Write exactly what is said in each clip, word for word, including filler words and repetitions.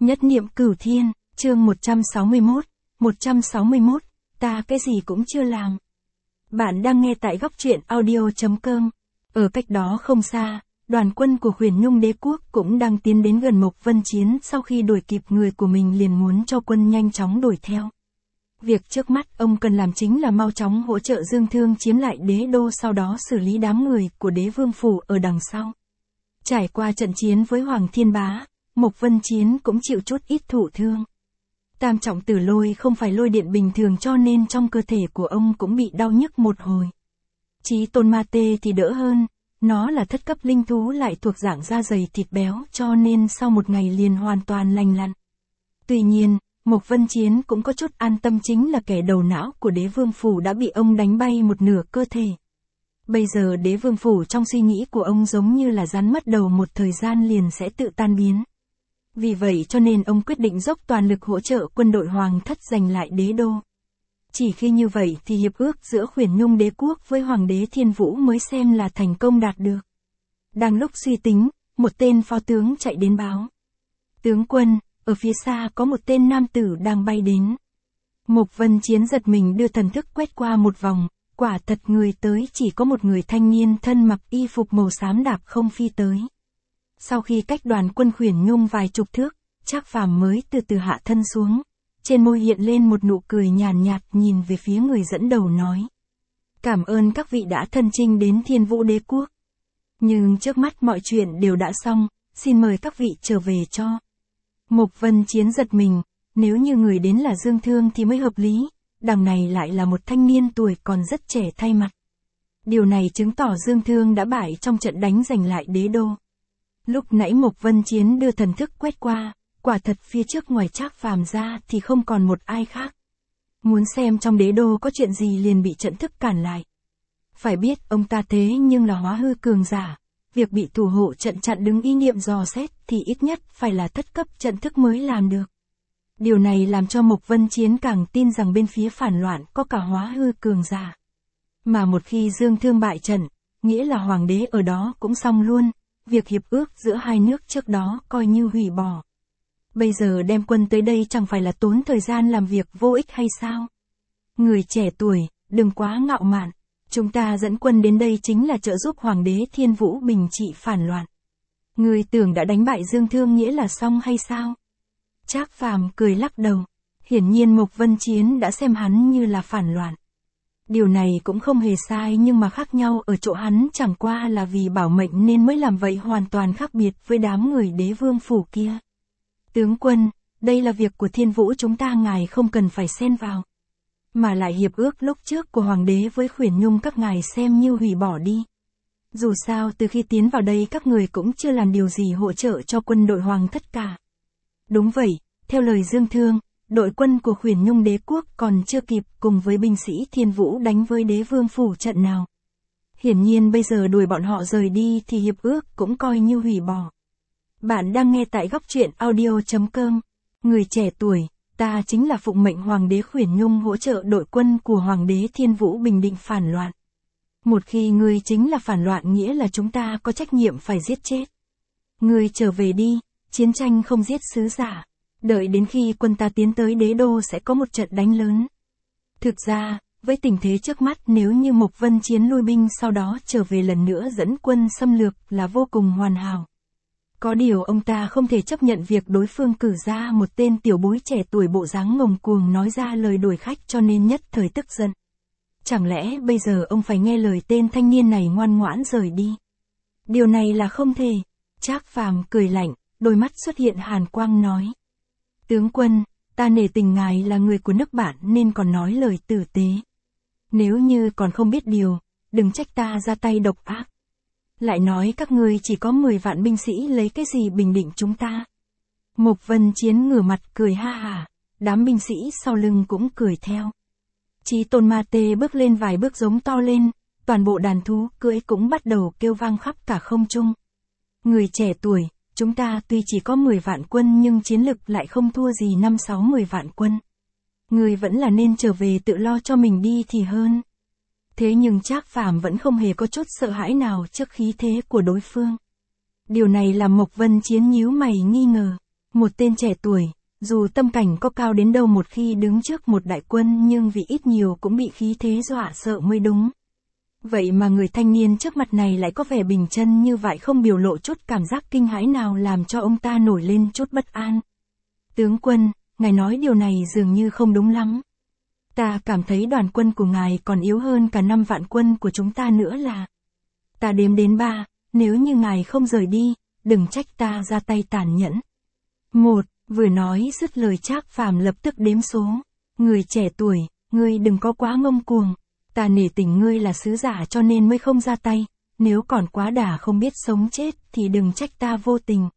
Nhất niệm cửu thiên, chương một trăm sáu mươi mốt, một trăm sáu mươi mốt, ta cái gì cũng chưa làm. Bạn đang nghe tại góc truyện audio chấm com. Ở cách đó không xa, đoàn quân của Huyền Nhung Đế quốc cũng đang tiến đến gần Mộc Vân Chiến, sau khi đuổi kịp người của mình liền muốn cho quân nhanh chóng đuổi theo. Việc trước mắt ông cần làm chính là mau chóng hỗ trợ Dương Thương chiếm lại đế đô, sau đó xử lý đám người của Đế Vương phủ ở đằng sau. Trải qua trận chiến với Hoàng Thiên Bá, Mộc Vân Chiến cũng chịu chút ít thụ thương. Tam trọng tử lôi không phải lôi điện bình thường, cho nên trong cơ thể của ông cũng bị đau nhức một hồi. Chí tôn ma tê thì đỡ hơn, nó là thất cấp linh thú lại thuộc dạng da dày thịt béo, cho nên sau một ngày liền hoàn toàn lành lặn. Tuy nhiên, Mộc Vân Chiến cũng có chút an tâm, chính là kẻ đầu não của Đế Vương phủ đã bị ông đánh bay một nửa cơ thể. Bây giờ Đế Vương phủ trong suy nghĩ của ông giống như là rắn mất đầu, một thời gian liền sẽ tự tan biến. Vì vậy cho nên ông quyết định dốc toàn lực hỗ trợ quân đội Hoàng thất giành lại đế đô. Chỉ khi như vậy thì hiệp ước giữa Huyền Nhung Đế quốc với Hoàng đế Thiên Vũ mới xem là thành công đạt được. Đang lúc suy tính, một tên phó tướng chạy đến báo: tướng quân, ở phía xa có một tên nam tử đang bay đến. Mộc Vân Chiến giật mình, đưa thần thức quét qua một vòng, quả thật người tới chỉ có một người thanh niên thân mặc y phục màu xám đạp không phi tới. Sau khi cách đoàn quân Huyền Nhung vài chục thước, Trác Phàm mới từ từ hạ thân xuống, trên môi hiện lên một nụ cười nhàn nhạt, nhìn về phía người dẫn đầu nói: cảm ơn các vị đã thân chinh đến Thiên Vũ Đế quốc. Nhưng trước mắt mọi chuyện đều đã xong, xin mời các vị trở về cho. Mộc Vân Chiến giật mình, nếu như người đến là Dương Thương thì mới hợp lý, đằng này lại là một thanh niên tuổi còn rất trẻ thay mặt. Điều này chứng tỏ Dương Thương đã bại trong trận đánh giành lại đế đô. Lúc nãy Mộc Vân Chiến đưa thần thức quét qua, quả thật phía trước ngoài Trác Phàm ra thì không còn một ai khác. Muốn xem trong đế đô có chuyện gì liền bị trận thức cản lại. Phải biết ông ta thế nhưng là hóa hư cường giả, việc bị thủ hộ trận chặn đứng ý niệm dò xét thì ít nhất phải là thất cấp trận thức mới làm được. Điều này làm cho Mộc Vân Chiến càng tin rằng bên phía phản loạn có cả hóa hư cường giả. Mà một khi Dương Thương bại trận, nghĩa là Hoàng đế ở đó cũng xong luôn. Việc hiệp ước giữa hai nước trước đó coi như hủy bỏ. Bây giờ đem quân tới đây chẳng phải là tốn thời gian làm việc vô ích hay sao? Người trẻ tuổi, đừng quá ngạo mạn. Chúng ta dẫn quân đến đây chính là trợ giúp Hoàng đế Thiên Vũ bình trị phản loạn. Người tưởng đã đánh bại Dương Thương nghĩa là xong hay sao? Trác Phàm cười lắc đầu. Hiển nhiên Mộc Vân Chiến đã xem hắn như là phản loạn. Điều này cũng không hề sai, nhưng mà khác nhau ở chỗ hắn chẳng qua là vì bảo mệnh nên mới làm vậy, hoàn toàn khác biệt với đám người Đế Vương phủ kia. Tướng quân, đây là việc của Thiên Vũ, chúng ta ngài không cần phải xen vào. Mà lại hiệp ước lúc trước của Hoàng đế với Huyền Nhung các ngài xem như hủy bỏ đi. Dù sao từ khi tiến vào đây các người cũng chưa làm điều gì hỗ trợ cho quân đội Hoàng thất cả. Đúng vậy, theo lời Dương Thương, đội quân của Huyền Nhung Đế quốc còn chưa kịp cùng với binh sĩ Thiên Vũ đánh với Đế Vương phủ trận nào. Hiển nhiên bây giờ đuổi bọn họ rời đi thì hiệp ước cũng coi như hủy bỏ. Bạn đang nghe tại góc truyện audio chấm com. Người trẻ tuổi, ta chính là phụng mệnh Hoàng đế Huyền Nhung hỗ trợ đội quân của Hoàng đế Thiên Vũ bình định phản loạn. Một khi ngươi chính là phản loạn nghĩa là chúng ta có trách nhiệm phải giết chết. Ngươi trở về đi, chiến tranh không giết sứ giả. Đợi đến khi quân ta tiến tới đế đô sẽ có một trận đánh lớn. Thực ra, với tình thế trước mắt, nếu như Mộc Vân Chiến lui binh sau đó trở về lần nữa dẫn quân xâm lược là vô cùng hoàn hảo. Có điều ông ta không thể chấp nhận việc đối phương cử ra một tên tiểu bối trẻ tuổi bộ dáng ngông cuồng nói ra lời đuổi khách, cho nên nhất thời tức giận. Chẳng lẽ bây giờ ông phải nghe lời tên thanh niên này ngoan ngoãn rời đi? Điều này là không thể. Trác Phàm cười lạnh, đôi mắt xuất hiện hàn quang nói: tướng quân, ta nể tình ngài là người của nước bạn nên còn nói lời tử tế. Nếu như còn không biết điều, đừng trách ta ra tay độc ác. Lại nói các ngươi chỉ có mười vạn binh sĩ, lấy cái gì bình định chúng ta? Mộc Vân Chiến ngửa mặt cười ha hả, đám binh sĩ sau lưng cũng cười theo. Chí tôn ma tê bước lên vài bước giống to lên, toàn bộ đàn thú cưỡi cũng bắt đầu kêu vang khắp cả không trung. Người trẻ tuổi, chúng ta tuy chỉ có mười vạn quân nhưng chiến lực lại không thua gì năm sáu mười vạn quân. Người vẫn là nên trở về tự lo cho mình đi thì hơn. Thế nhưng Trác Phàm vẫn không hề có chút sợ hãi nào trước khí thế của đối phương. Điều này làm Mộc Vân Chiến nhíu mày nghi ngờ. Một tên trẻ tuổi, dù tâm cảnh có cao đến đâu một khi đứng trước một đại quân nhưng vì ít nhiều cũng bị khí thế dọa sợ mới đúng. Vậy mà người thanh niên trước mặt này lại có vẻ bình chân như vậy, không biểu lộ chút cảm giác kinh hãi nào, làm cho ông ta nổi lên chút bất an. Tướng quân, ngài nói điều này dường như không đúng lắm. Ta cảm thấy đoàn quân của ngài còn yếu hơn cả năm vạn quân của chúng ta nữa là. Ta đếm đến ba, nếu như ngài không rời đi, đừng trách ta ra tay tàn nhẫn. Một, vừa nói dứt lời Trác Phàm lập tức đếm số. Người trẻ tuổi, ngươi đừng có quá ngông cuồng. Ta nể tình ngươi là sứ giả cho nên mới không ra tay, nếu còn quá đà không biết sống chết thì đừng trách ta vô tình.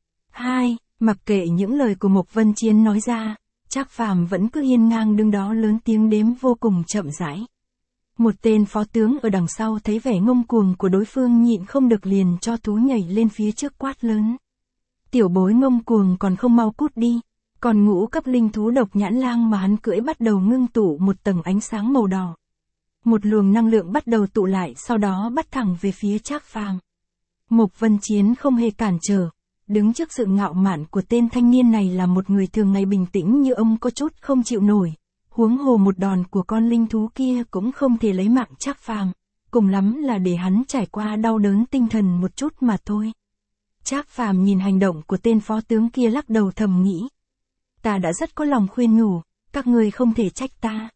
Hai, mặc kệ những lời của Mộc Vân Chiến nói ra, Trác Phàm vẫn cứ hiên ngang đứng đó lớn tiếng đếm vô cùng chậm rãi. Một tên phó tướng ở đằng sau thấy vẻ ngông cuồng của đối phương nhịn không được liền cho thú nhảy lên phía trước quát lớn. Tiểu bối ngông cuồng còn không mau cút đi. Còn ngũ cấp linh thú độc nhãn lang mà hắn cưỡi bắt đầu ngưng tụ một tầng ánh sáng màu đỏ. Một luồng năng lượng bắt đầu tụ lại, sau đó bắt thẳng về phía Trác Phàm. Mộc Vân Chiến không hề cản trở, đứng trước sự ngạo mạn của tên thanh niên này là một người thường ngày bình tĩnh như ông có chút không chịu nổi. Huống hồ một đòn của con linh thú kia cũng không thể lấy mạng Trác Phàm, cùng lắm là để hắn trải qua đau đớn tinh thần một chút mà thôi. Trác Phàm nhìn hành động của tên phó tướng kia lắc đầu thầm nghĩ. Ta đã rất có lòng khuyên nhủ, các ngươi không thể trách ta.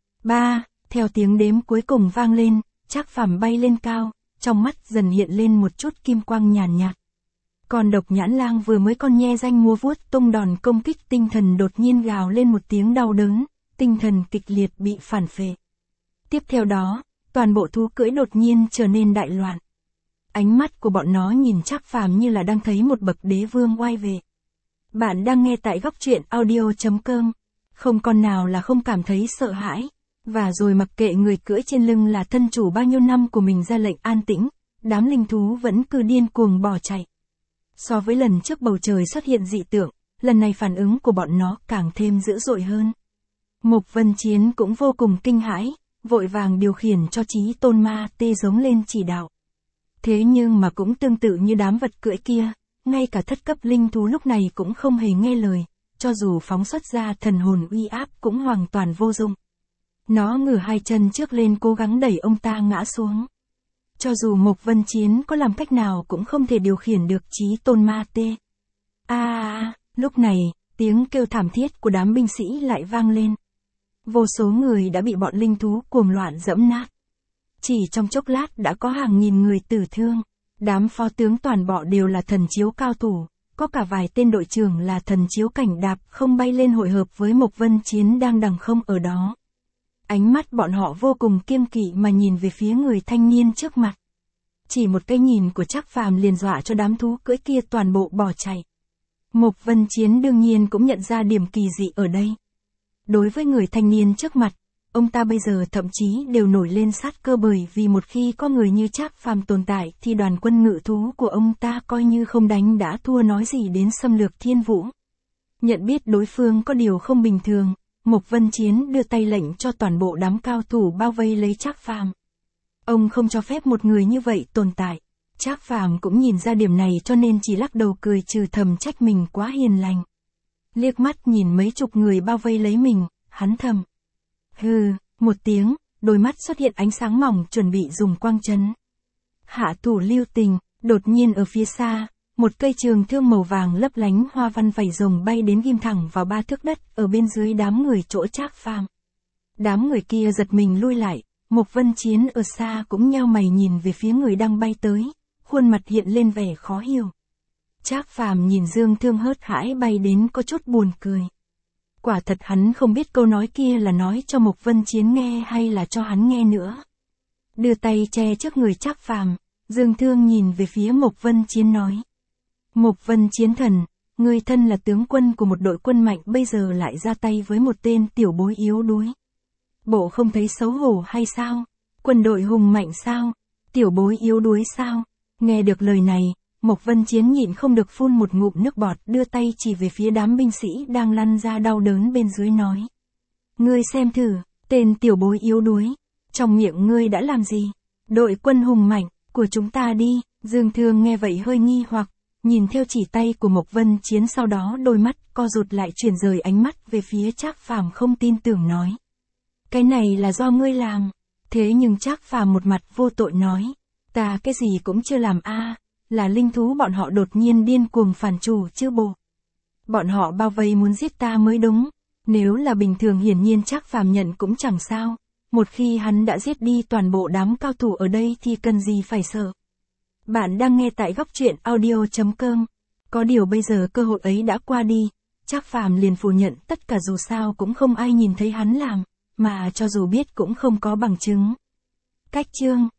Ba, theo tiếng đếm cuối cùng vang lên, Trác Phàm bay lên cao, trong mắt dần hiện lên một chút kim quang nhàn nhạt. Còn độc nhãn lang vừa mới con nhe ranh múa vuốt tung đòn công kích tinh thần đột nhiên gào lên một tiếng đau đớn, tinh thần kịch liệt bị phản phệ. Tiếp theo đó, toàn bộ thú cưỡi đột nhiên trở nên đại loạn. Ánh mắt của bọn nó nhìn Trác Phàm như là đang thấy một bậc đế vương oai vệ. Bạn đang nghe tại góc truyện audio chấm com. Không con nào là không cảm thấy sợ hãi. Và rồi mặc kệ người cưỡi trên lưng là thân chủ bao nhiêu năm của mình ra lệnh an tĩnh, đám linh thú vẫn cứ điên cuồng bỏ chạy. So với lần trước bầu trời xuất hiện dị tượng, lần này phản ứng của bọn nó càng thêm dữ dội hơn. Mộc Vân Chiến cũng vô cùng kinh hãi, vội vàng điều khiển cho Chí Tôn Ma Tê giống lên chỉ đạo. Thế nhưng mà cũng tương tự như đám vật cưỡi kia, ngay cả thất cấp linh thú lúc này cũng không hề nghe lời, cho dù phóng xuất ra thần hồn uy áp cũng hoàn toàn vô dụng. Nó ngửa hai chân trước lên cố gắng đẩy ông ta ngã xuống. Cho dù Mộc Vân Chiến có làm cách nào cũng không thể điều khiển được Chí Tôn Ma Tê. A à, lúc này, tiếng kêu thảm thiết của đám binh sĩ lại vang lên. Vô số người đã bị bọn linh thú cuồng loạn dẫm nát. Chỉ trong chốc lát đã có hàng nghìn người tử thương. Đám phó tướng toàn bộ đều là thần chiếu cao thủ, có cả vài tên đội trưởng là thần chiếu cảnh đạp không bay lên hội hợp với Mộc Vân Chiến đang đằng không ở đó. Ánh mắt bọn họ vô cùng kiêng kỵ mà nhìn về phía người thanh niên trước mặt. Chỉ một cái nhìn của Trác Phàm liền dọa cho đám thú cưỡi kia toàn bộ bỏ chạy. Mộc Vân Chiến đương nhiên cũng nhận ra điểm kỳ dị ở đây. Đối với người thanh niên trước mặt, ông ta bây giờ thậm chí đều nổi lên sát cơ, bởi vì một khi có người như Trác Phàm tồn tại thì đoàn quân ngự thú của ông ta coi như không đánh đã thua, nói gì đến xâm lược thiên vũ. Nhận biết đối phương có điều không bình thường, Mộc Vân Chiến đưa tay lệnh cho toàn bộ đám cao thủ bao vây lấy Trác Phàm. Ông không cho phép một người như vậy tồn tại. Trác Phàm cũng nhìn ra điểm này cho nên chỉ lắc đầu cười trừ thầm trách mình quá hiền lành. Liếc mắt nhìn mấy chục người bao vây lấy mình, hắn thầm. Hừ, một tiếng, đôi mắt xuất hiện ánh sáng mỏng chuẩn bị dùng quang chấn. Hạ thủ lưu tình, đột nhiên ở phía xa, một cây trường thương màu vàng lấp lánh hoa văn vảy rồng bay đến ghim thẳng vào ba thước đất ở bên dưới đám người chỗ Trác Phàm. Đám người kia giật mình lui lại, Mộc Vân Chiến ở xa cũng nheo mày nhìn về phía người đang bay tới, khuôn mặt hiện lên vẻ khó hiểu. Trác Phàm nhìn dương thương hớt hãi bay đến có chút buồn cười. Quả thật hắn không biết câu nói kia là nói cho Mộc Vân Chiến nghe hay là cho hắn nghe nữa. Đưa tay che trước người Trác Phàm, dương thương nhìn về phía Mộc Vân Chiến nói. Mộc Vân Chiến thần, người thân là tướng quân của một đội quân mạnh bây giờ lại ra tay với một tên tiểu bối yếu đuối. Bộ không thấy xấu hổ hay sao? Quân đội hùng mạnh sao? Tiểu bối yếu đuối sao? Nghe được lời này, Mộc Vân Chiến nhịn không được phun một ngụm nước bọt, đưa tay chỉ về phía đám binh sĩ đang lăn ra đau đớn bên dưới nói. Ngươi xem thử, tên tiểu bối yếu đuối, trong miệng ngươi đã làm gì? Đội quân hùng mạnh của chúng ta đi. Dương Thương nghe vậy hơi nghi hoặc, nhìn theo chỉ tay của Mộc Vân Chiến, sau đó đôi mắt co rụt lại, chuyển rời ánh mắt về phía Trác Phàm, không tin tưởng nói. Cái này là do ngươi làm. Thế nhưng Trác Phàm một mặt vô tội nói. Ta cái gì cũng chưa làm a, là linh thú bọn họ đột nhiên điên cuồng phản chủ chứ bộ. Bọn họ bao vây muốn giết ta mới đúng. Nếu là bình thường hiển nhiên Trác Phàm nhận cũng chẳng sao. Một khi hắn đã giết đi toàn bộ đám cao thủ ở đây thì cần gì phải sợ. Bạn đang nghe tại góc truyện audio chấm com. Có điều bây giờ cơ hội ấy đã qua đi. Trác Phàm liền phủ nhận tất cả, dù sao cũng không ai nhìn thấy hắn làm, mà cho dù biết cũng không có bằng chứng. Cách chương